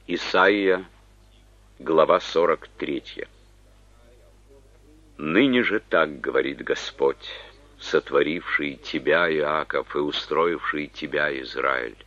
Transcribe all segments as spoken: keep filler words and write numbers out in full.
Исайя, глава сорок третья. «Ныне же так говорит Господь, сотворивший тебя, Иаков, и устроивший тебя, Израиль.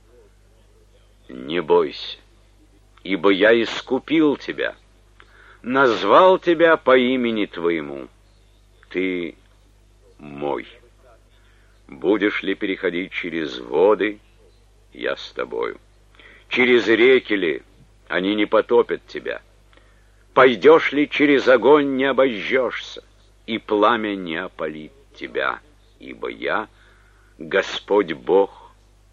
Не бойся, ибо я искупил тебя, назвал тебя по имени твоему. Ты мой. Будешь ли переходить через воды, я с тобою. Через реки ли, они не потопят тебя. Пойдешь ли через огонь, не обожжешься, и пламя не опалит тебя, ибо я, Господь Бог,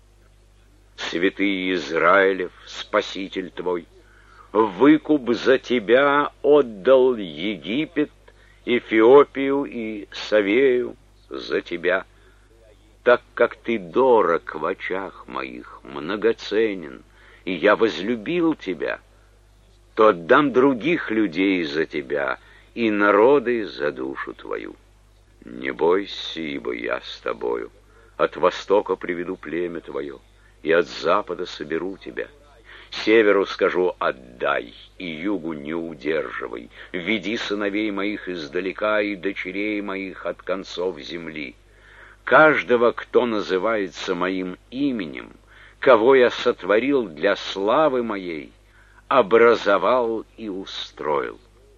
святый Израилев, Спаситель твой, выкуп за тебя отдал Египет, Эфиопию и Савею за тебя, так как ты дорог в очах моих, многоценен, и я возлюбил тебя, то отдам других людей за тебя и народы за душу твою. Не бойся, ибо я с тобою. От востока приведу племя твое, и от запада соберу тебя. Северу скажу: отдай, и югу не удерживай. Веди сыновей моих издалека и дочерей моих от концов земли. Каждого, кто называется моим именем, кого я сотворил для славы моей, образовал и устроил.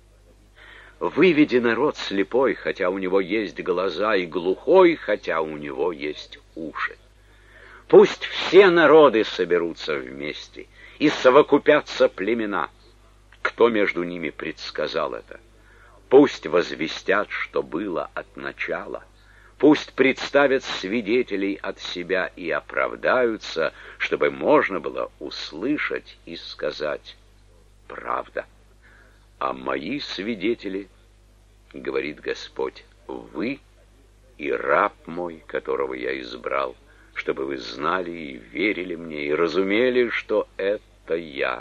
Выведи народ слепой, хотя у него есть глаза, и глухой, хотя у него есть уши. Пусть все народы соберутся вместе, и совокупятся племена. Кто между ними предсказал это? Пусть возвестят, что было от начала. Пусть представят свидетелей от себя и оправдаются, чтобы можно было услышать и сказать: правда. А мои свидетели, говорит Господь, вы и раб мой, которого я избрал, чтобы вы знали и верили мне, и разумели, что это я.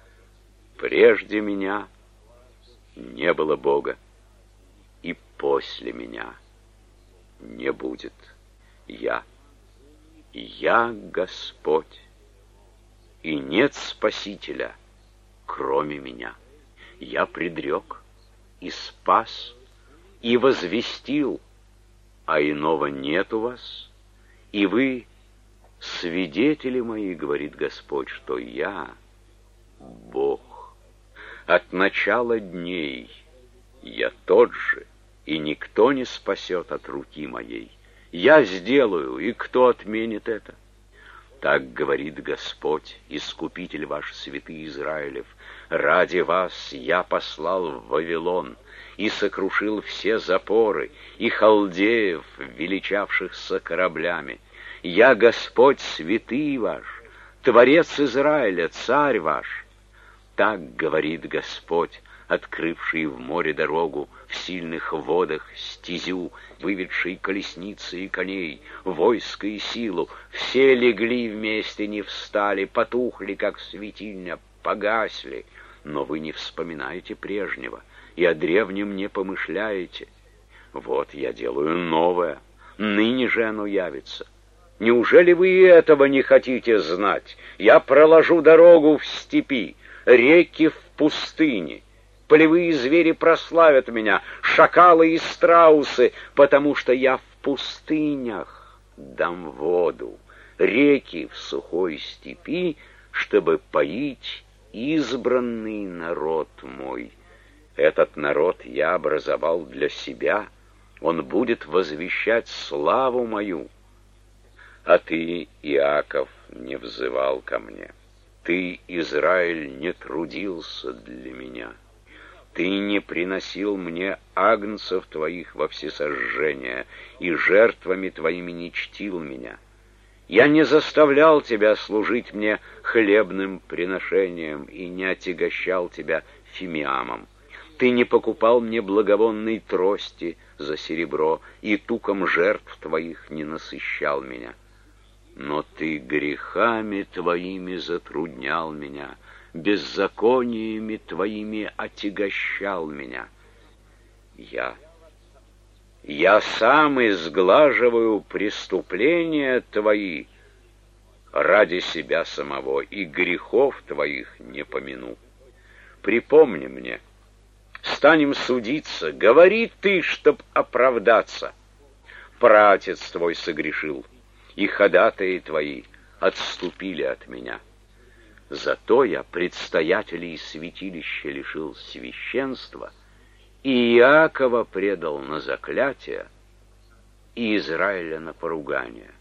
Прежде меня не было Бога, и после меня не будет. Я, я Господь, и нет Спасителя, кроме меня. Я предрек и спас, и возвестил, а иного нет у вас, и вы свидетели мои, говорит Господь, что я Бог. От начала дней я тот же, и никто не спасет от руки моей. Я сделаю, и кто отменит это? Так говорит Господь, Искупитель ваш, святый Израилев: ради вас я послал в Вавилон и сокрушил все запоры, и халдеев, величавшихся кораблями. Я Господь, святый ваш, Творец Израиля, Царь ваш. Так говорит Господь, открывший в море дорогу, в сильных водах стезю, выведший колесницы и коней, войско и силу. Все легли вместе, не встали, потухли, как светильня, погасли. Но вы не вспоминаете прежнего, и о древнем не помышляете. Вот я делаю новое, ныне же оно явится. Неужели вы и этого не хотите знать? Я проложу дорогу в степи, реки в пустыне. Полевые звери прославят меня, шакалы и страусы, потому что я в пустынях дам воду, реки в сухой степи, чтобы поить избранный народ мой. Этот народ я образовал для себя, он будет возвещать славу мою. А ты, Иаков, не взывал ко мне, ты, Израиль, не трудился для меня. Ты не приносил мне агнцев твоих во всесожжение, и жертвами твоими не чтил меня. Я не заставлял тебя служить мне хлебным приношением и не отягощал тебя фимиамом. Ты не покупал мне благовонной трости за серебро, и туком жертв твоих не насыщал меня. Но ты грехами твоими затруднял меня, беззакониями твоими отягощал меня. Я, я сам изглаживаю преступления твои, ради себя самого, и грехов твоих не помяну. Припомни мне, станем судиться, говори ты, чтоб оправдаться. Пратец твой согрешил, и ходатаи твои отступили от меня. Зато я предстоятелей святилища лишил священства, и Иакова предал на заклятие, и Израиля на поругание.